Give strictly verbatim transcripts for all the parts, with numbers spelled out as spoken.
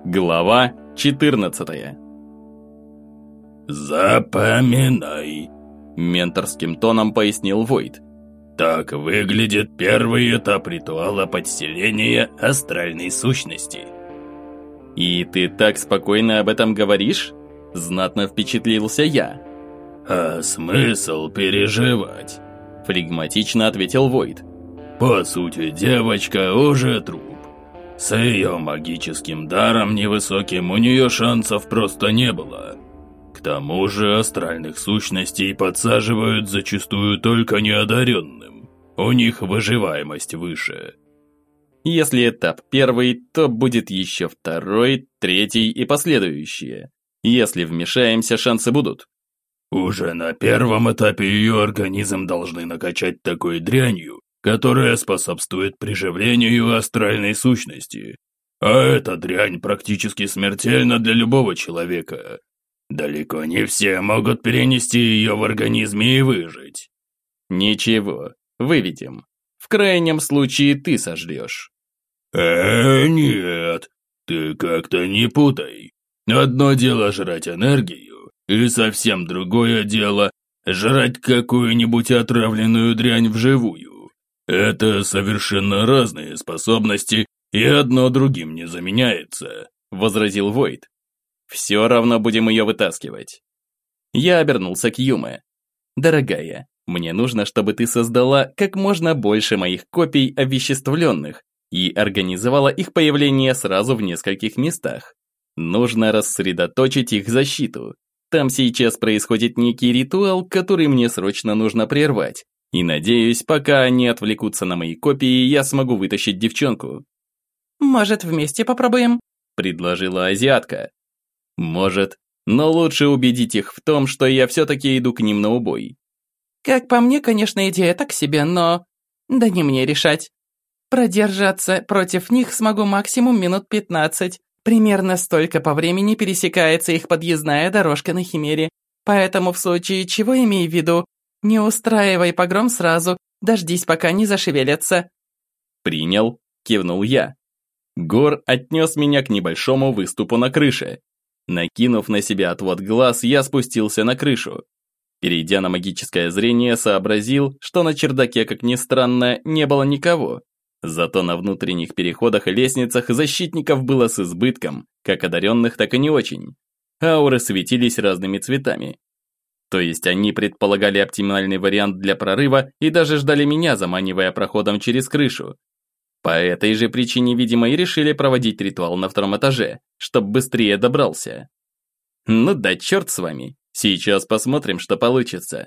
Глава четырнадцатая. «Запоминай», – менторским тоном пояснил Войд. «Так выглядит первый этап ритуала подселения астральной сущности». «И ты так спокойно об этом говоришь?» – знатно впечатлился я. «А смысл переживать?» – флегматично ответил Войд. «По сути, девочка уже труп. С ее магическим даром невысоким у нее шансов просто не было. К тому же астральных сущностей подсаживают зачастую только неодаренным. У них выживаемость выше». «Если этап первый, то будет еще второй, третий и последующие. Если вмешаемся, шансы будут». «Уже на первом этапе ее организм должны накачать такой дрянью, которая способствует приживлению астральной сущности. А эта дрянь практически смертельна для любого человека. Далеко не все могут перенести ее в организме и выжить». «Ничего, выведем. В крайнем случае ты сожрешь». «Э, нет, ты как-то не путай. Одно дело жрать энергию, и совсем другое дело жрать какую-нибудь отравленную дрянь вживую. Это совершенно разные способности, и одно другим не заменяется», – возразил Войд. «Все равно будем ее вытаскивать». Я обернулся к Юме. «Дорогая, мне нужно, чтобы ты создала как можно больше моих копий овеществленных и организовала их появление сразу в нескольких местах. Нужно рассредоточить их защиту. Там сейчас происходит некий ритуал, который мне срочно нужно прервать. И надеюсь, пока они отвлекутся на мои копии, я смогу вытащить девчонку». «Может, вместе попробуем?» – предложила азиатка. «Может, но лучше убедить их в том, что я все-таки иду к ним на убой». «Как по мне, конечно, идея так себе, но... да не мне решать. Продержаться против них смогу максимум минут пятнадцать. Примерно столько по времени пересекается их подъездная дорожка на Химере. Поэтому в случае чего имей в виду, не устраивай погром сразу, дождись, пока не зашевелятся». «Принял», – кивнул я. Гор отнес меня к небольшому выступу на крыше. Накинув на себя отвод глаз, я спустился на крышу. Перейдя на магическое зрение, сообразил, что на чердаке, как ни странно, не было никого. Зато на внутренних переходах и лестницах защитников было с избытком, как одаренных, так и не очень. Ауры светились разными цветами. То есть они предполагали оптимальный вариант для прорыва и даже ждали меня, заманивая проходом через крышу. По этой же причине, видимо, и решили проводить ритуал на втором этаже, чтобы быстрее добрался. Ну да черт с вами, сейчас посмотрим, что получится.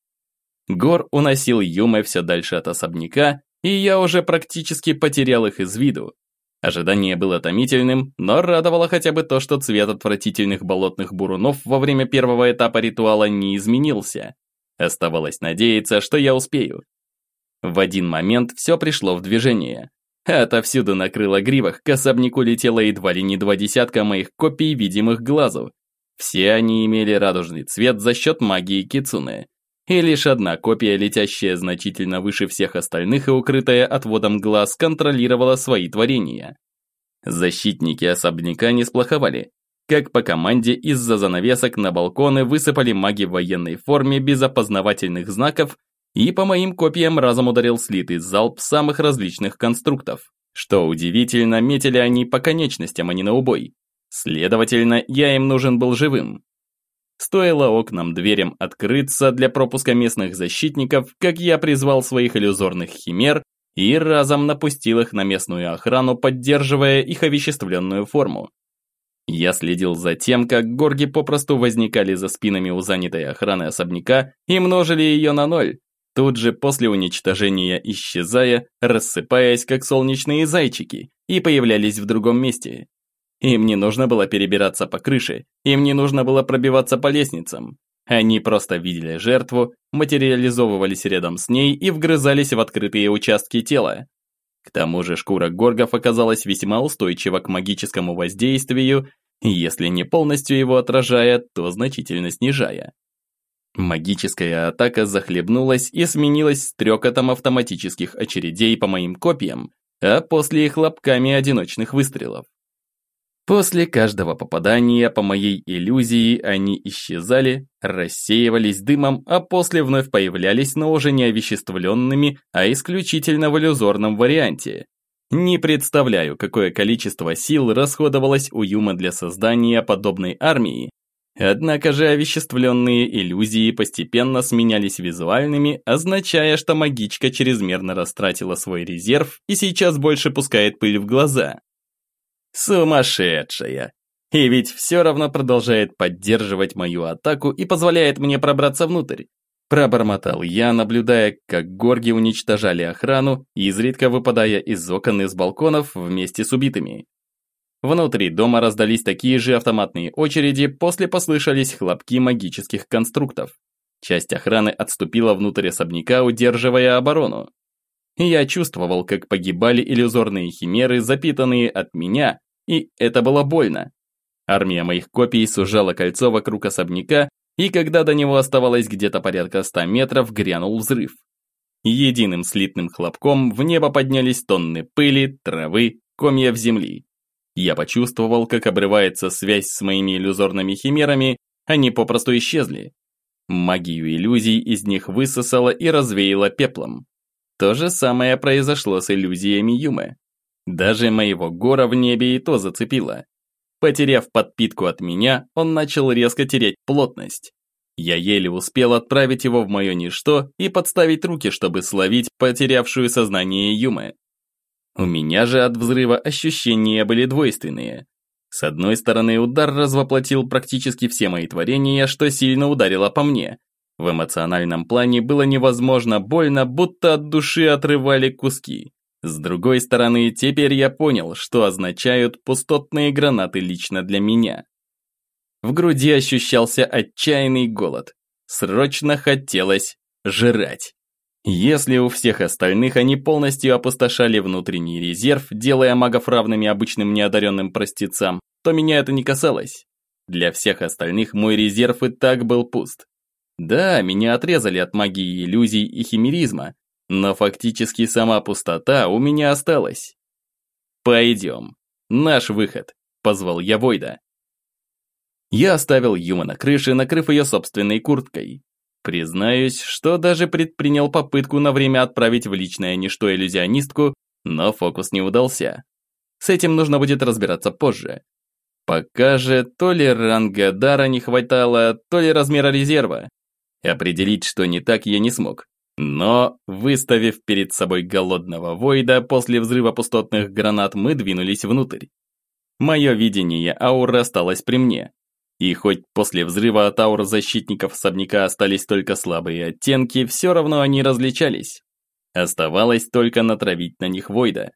Гор уносил Юме все дальше от особняка, и я уже практически потерял их из виду. Ожидание было томительным, но радовало хотя бы то, что цвет отвратительных болотных бурунов во время первого этапа ритуала не изменился. Оставалось надеяться, что я успею. В один момент все пришло в движение. Отовсюду на крыло гривах к особняку летело едва ли не два десятка моих копий, видимых глазу. Все они имели радужный цвет за счет магии Кицуне. И лишь одна копия, летящая значительно выше всех остальных и укрытая отводом глаз, контролировала свои творения. Защитники особняка не сплоховали. Как по команде, из-за занавесок на балконы высыпали маги в военной форме без опознавательных знаков, и по моим копиям разом ударил слитый залп самых различных конструктов. Что удивительно, метили они по конечностям, а не на убой. Следовательно, я им нужен был живым. Стоило окнам-дверям открыться для пропуска местных защитников, как я призвал своих иллюзорных химер и разом напустил их на местную охрану, поддерживая их овеществленную форму. Я следил за тем, как горги попросту возникали за спинами у занятой охраны особняка и множили ее на ноль, тут же после уничтожения исчезая, рассыпаясь как солнечные зайчики, и появлялись в другом месте. Им не нужно было перебираться по крыше, им не нужно было пробиваться по лестницам. Они просто видели жертву, материализовывались рядом с ней и вгрызались в открытые участки тела. К тому же шкура горгов оказалась весьма устойчива к магическому воздействию, если не полностью его отражая, то значительно снижая. Магическая атака захлебнулась и сменилась стрекотом автоматических очередей по моим копьям, а после их хлопками одиночных выстрелов. После каждого попадания по моей иллюзии они исчезали, рассеивались дымом, а после вновь появлялись, но уже не овеществленными, а исключительно в иллюзорном варианте. Не представляю, какое количество сил расходовалось у Юмы для создания подобной армии, однако же овеществленные иллюзии постепенно сменялись визуальными, означая, что магичка чрезмерно растратила свой резерв и сейчас больше пускает пыль в глаза. Сумасшедшая! И ведь все равно продолжает поддерживать мою атаку и позволяет мне пробраться внутрь. Пробормотал я, наблюдая, как горги уничтожали охрану, изредка выпадая из окон и с балконов вместе с убитыми. Внутри дома раздались такие же автоматные очереди, после послышались хлопки магических конструктов. Часть охраны отступила внутрь особняка, удерживая оборону. Я чувствовал, как погибали иллюзорные химеры, запитанные от меня, и это было больно. Армия моих копий сужала кольцо вокруг особняка, и когда до него оставалось где-то порядка ста метров, грянул взрыв. Единым слитным хлопком в небо поднялись тонны пыли, травы, комьев земли. Я почувствовал, как обрывается связь с моими иллюзорными химерами, они попросту исчезли. Магию иллюзий из них высосало и развеяло пеплом. То же самое произошло с иллюзиями Юмы. Даже моего Гора в небе и то зацепило. Потеряв подпитку от меня, он начал резко терять плотность. Я еле успел отправить его в мое ничто и подставить руки, чтобы словить потерявшую сознание Юмы. У меня же от взрыва ощущения были двойственные. С одной стороны, удар развоплотил практически все мои творения, что сильно ударило по мне. В эмоциональном плане было невозможно больно, будто от души отрывали куски. С другой стороны, теперь я понял, что означают пустотные гранаты лично для меня. В груди ощущался отчаянный голод. Срочно хотелось жрать. Если у всех остальных они полностью опустошали внутренний резерв, делая магов равными обычным неодаренным простецам, то меня это не касалось. Для всех остальных мой резерв и так был пуст. Да, меня отрезали от магии иллюзий и химеризма, но фактически сама пустота у меня осталась. «Пойдем. Наш выход», – позвал я Войда. Я оставил Юму на крыше, накрыв ее собственной курткой. Признаюсь, что даже предпринял попытку на время отправить в личное ничто иллюзионистку, но фокус не удался. С этим нужно будет разбираться позже. Пока же то ли ранга дара не хватало, то ли размера резерва. Определить, что не так, я не смог. Но, выставив перед собой голодного Войда, после взрыва пустотных гранат мы двинулись внутрь. Мое видение ауры осталось при мне. И хоть после взрыва от аур защитников особняка остались только слабые оттенки, все равно они различались. Оставалось только натравить на них Войда.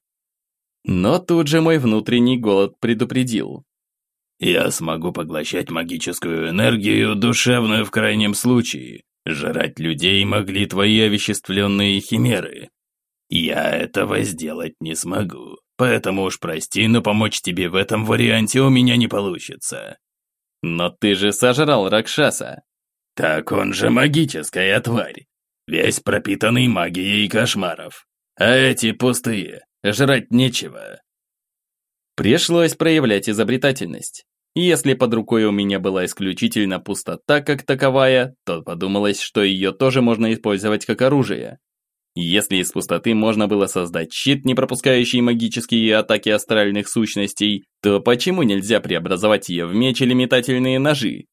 Но тут же мой внутренний голод предупредил. «Я смогу поглощать магическую энергию, душевную в крайнем случае. Жрать людей могли твои овеществленные химеры. Я этого сделать не смогу, поэтому уж прости, но помочь тебе в этом варианте у меня не получится». «Но ты же сожрал Ракшаса». «Так он же магическая тварь, весь пропитанный магией кошмаров. А эти пустые, жрать нечего». Пришлось проявлять изобретательность. Если под рукой у меня была исключительно пустота как таковая, то подумалось, что ее тоже можно использовать как оружие. Если из пустоты можно было создать щит, не пропускающий магические атаки астральных сущностей, то почему нельзя преобразовать ее в меч или метательные ножи?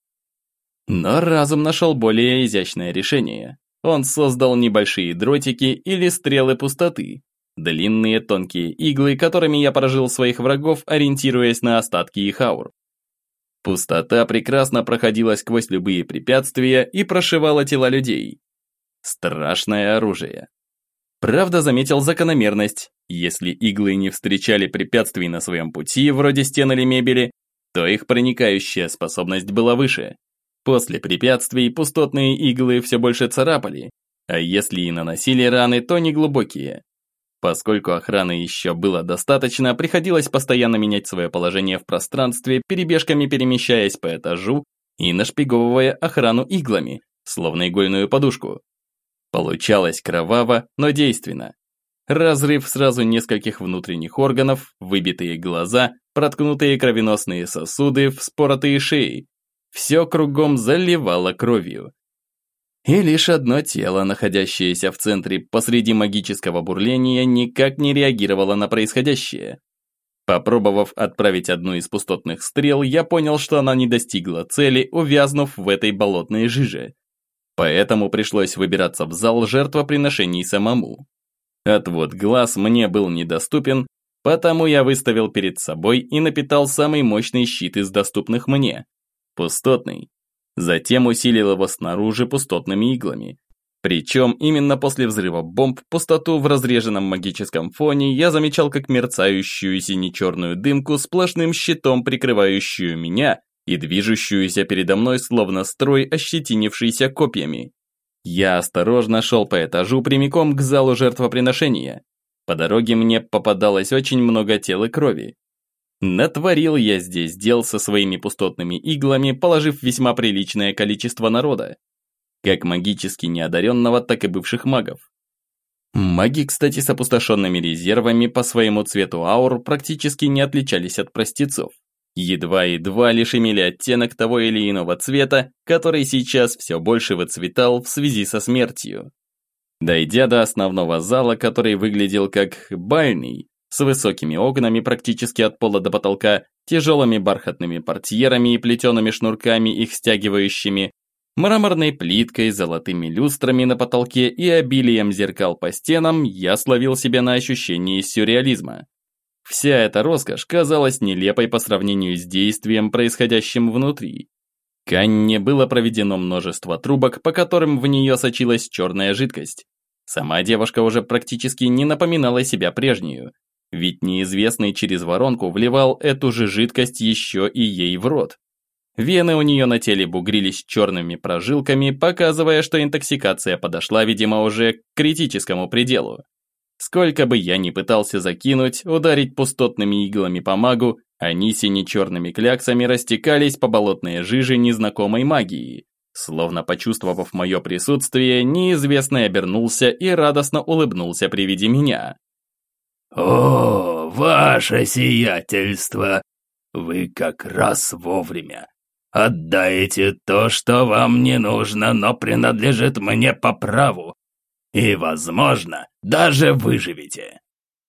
Но разум нашел более изящное решение. Он создал небольшие дротики или стрелы пустоты. Длинные тонкие иглы, которыми я поражил своих врагов, ориентируясь на остатки их аур. Пустота прекрасно проходила сквозь любые препятствия и прошивала тела людей. Страшное оружие. Правда, заметил закономерность. Если иглы не встречали препятствий на своем пути, вроде стен или мебели, то их проникающая способность была выше. После препятствий пустотные иглы все больше царапали, а если и наносили раны, то неглубокие. Поскольку охраны еще было достаточно, приходилось постоянно менять свое положение в пространстве, перебежками перемещаясь по этажу и нашпиговывая охрану иглами, словно игольную подушку. Получалось кроваво, но действенно. Разрыв сразу нескольких внутренних органов, выбитые глаза, проткнутые кровеносные сосуды, вспоротые шеи. Все кругом заливало кровью. И лишь одно тело, находящееся в центре посреди магического бурления, никак не реагировало на происходящее. Попробовав отправить одну из пустотных стрел, я понял, что она не достигла цели, увязнув в этой болотной жиже. Поэтому пришлось выбираться в зал жертвоприношений самому. Отвод глаз мне был недоступен, потому я выставил перед собой и напитал самый мощный щит из доступных мне – пустотный. Затем усилил его снаружи пустотными иглами. Причем именно после взрыва бомб пустоту в разреженном магическом фоне я замечал как мерцающую сине-черную дымку сплошным щитом, прикрывающую меня и движущуюся передо мной словно строй, ощетинившийся копьями. Я осторожно шел по этажу прямиком к залу жертвоприношения. По дороге мне попадалось очень много тел и крови. Натворил я здесь дел со своими пустотными иглами, положив весьма приличное количество народа. Как магически неодаренного, так и бывших магов. Маги, кстати, с опустошенными резервами по своему цвету аур практически не отличались от простецов. Едва-едва лишь имели оттенок того или иного цвета, который сейчас все больше выцветал в связи со смертью. Дойдя до основного зала, который выглядел как бальный, с высокими окнами практически от пола до потолка, тяжелыми бархатными портьерами и плетеными шнурками, их стягивающими, мраморной плиткой, золотыми люстрами на потолке и обилием зеркал по стенам, я словил себя на ощущении сюрреализма. Вся эта роскошь казалась нелепой по сравнению с действием, происходящим внутри. К Анне было проведено множество трубок, по которым в нее сочилась черная жидкость. Сама девушка уже практически не напоминала себя прежнюю, ведь неизвестный через воронку вливал эту же жидкость еще и ей в рот. Вены у нее на теле бугрились черными прожилками, показывая, что интоксикация подошла, видимо, уже к критическому пределу. Сколько бы я ни пытался закинуть, ударить пустотными иглами по магу, они сине-черными кляксами растекались по болотной жиже незнакомой магии. Словно почувствовав мое присутствие, неизвестный обернулся и радостно улыбнулся при виде меня. «О, ваше сиятельство! Вы как раз вовремя. Отдайте то, что вам не нужно, но принадлежит мне по праву. И, возможно, даже выживете».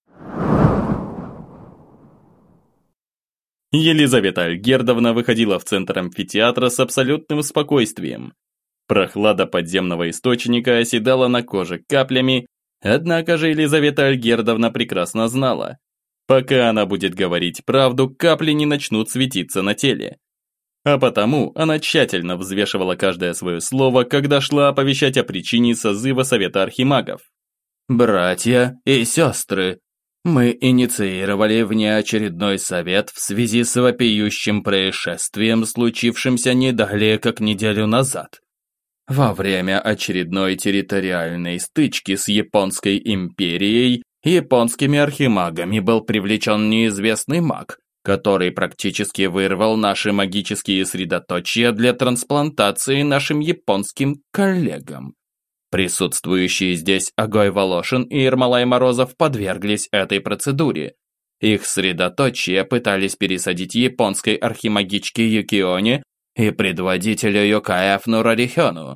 Елизавета Альгердовна выходила в центр амфитеатра с абсолютным спокойствием. Прохлада подземного источника оседала на коже каплями, однако же Елизавета Альгердовна прекрасно знала, пока она будет говорить правду, капли не начнут светиться на теле. А потому она тщательно взвешивала каждое свое слово, когда шла оповещать о причине созыва Совета Архимагов. «Братья и сестры, мы инициировали внеочередной совет в связи с вопиющим происшествием, случившимся не далее как неделю назад. Во время очередной территориальной стычки с Японской империей японскими архимагами был привлечен неизвестный маг, который практически вырвал наши магические средоточия для трансплантации нашим японским коллегам. Присутствующие здесь Агой Волошин и Ермолай Морозов подверглись этой процедуре. Их средоточия пытались пересадить японской архимагичке Юкионе и предводителю Юкаев Нурарихёну.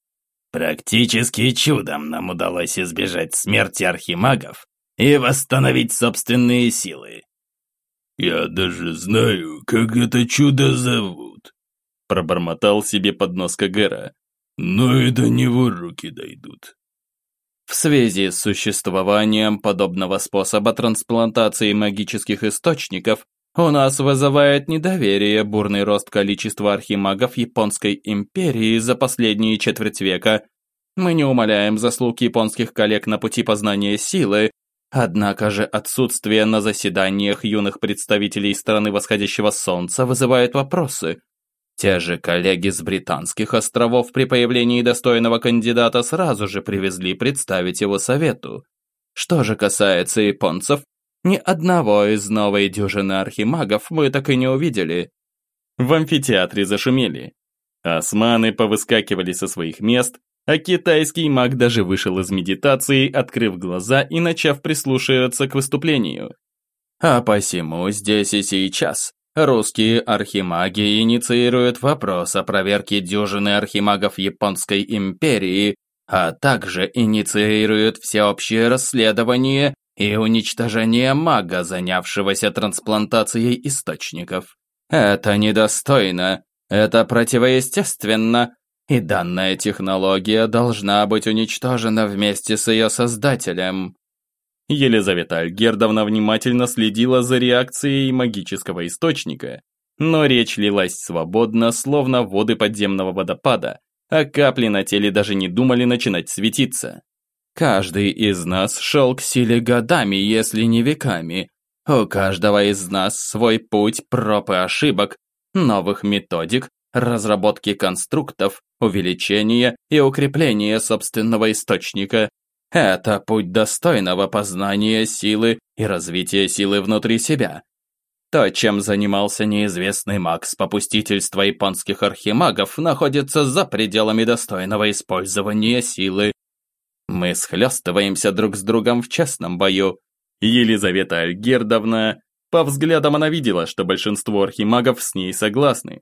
Практически чудом нам удалось избежать смерти архимагов и восстановить собственные силы. «Я даже знаю, как это чудо зовут», – пробормотал себе под нос Кагера. «Но и до него руки дойдут». В связи с существованием подобного способа трансплантации магических источников у нас вызывает недоверие бурный рост количества архимагов Японской империи за последние четверть века. Мы не умаляем заслуг японских коллег на пути познания силы, однако же отсутствие на заседаниях юных представителей страны восходящего солнца вызывает вопросы. Те же коллеги с британских островов при появлении достойного кандидата сразу же привезли представить его совету. Что же касается японцев, ни одного из новой дюжины архимагов мы так и не увидели. В амфитеатре зашумели. Османы повыскакивали со своих мест, а китайский маг даже вышел из медитации, открыв глаза и начав прислушиваться к выступлению. А посему здесь и сейчас русские архимаги инициируют вопрос о проверке дюжины архимагов Японской империи, а также инициируют всеобщее расследование и уничтожение мага, занявшегося трансплантацией источников. Это недостойно, это противоестественно, и данная технология должна быть уничтожена вместе с ее создателем. Елизавета Альгердовна внимательно следила за реакцией магического источника, но речь лилась свободно, словно воды подземного водопада, а капли на теле даже не думали начинать светиться. Каждый из нас шел к силе годами, если не веками. У каждого из нас свой путь проб и ошибок, новых методик, разработки конструктов, увеличения и укрепления собственного источника. Это путь достойного познания силы и развития силы внутри себя. То, чем занимался неизвестный маг с попустительства японских архимагов, находится за пределами достойного использования силы. Мы схлестываемся друг с другом в честном бою. Елизавета Альгердовна, по взглядам она видела, что большинство архимагов с ней согласны.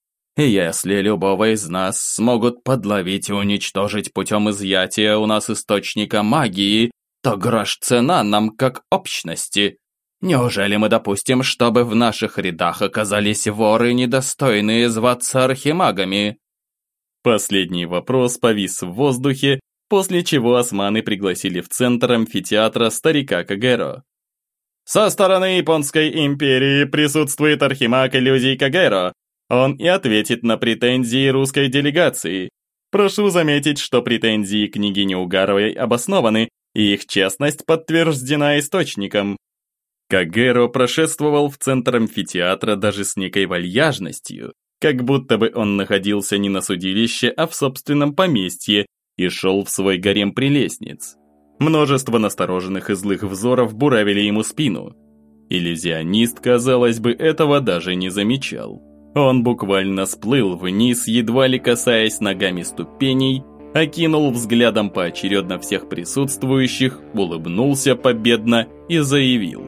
Если любого из нас смогут подловить и уничтожить путем изъятия у нас источника магии, то грош цена нам как общности. Неужели мы допустим, чтобы в наших рядах оказались воры, недостойные зваться архимагами? Последний вопрос повис в воздухе, после чего османы пригласили в центр амфитеатра старика Кагеро. Со стороны Японской империи присутствует архимаг иллюзий Кагеро. Он и ответит на претензии русской делегации. Прошу заметить, что претензии княгини Угаровой обоснованы, и их честность подтверждена источником. Кагеро прошествовал в центр амфитеатра даже с некой вальяжностью, как будто бы он находился не на судилище, а в собственном поместье и шел в свой гарем прелестниц. Множество настороженных и злых взоров буравили ему спину. Иллюзионист, казалось бы, этого даже не замечал. Он буквально сплыл вниз, едва ли касаясь ногами ступеней, окинул взглядом поочередно всех присутствующих, улыбнулся победно и заявил: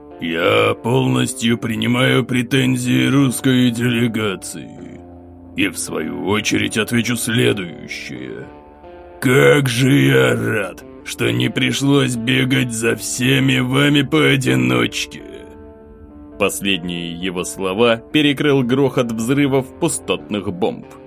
«Я полностью принимаю претензии русской делегации. И в свою очередь отвечу следующее. Как же я рад, что не пришлось бегать за всеми вами поодиночке». Последние его слова перекрыл грохот взрывов пустотных бомб.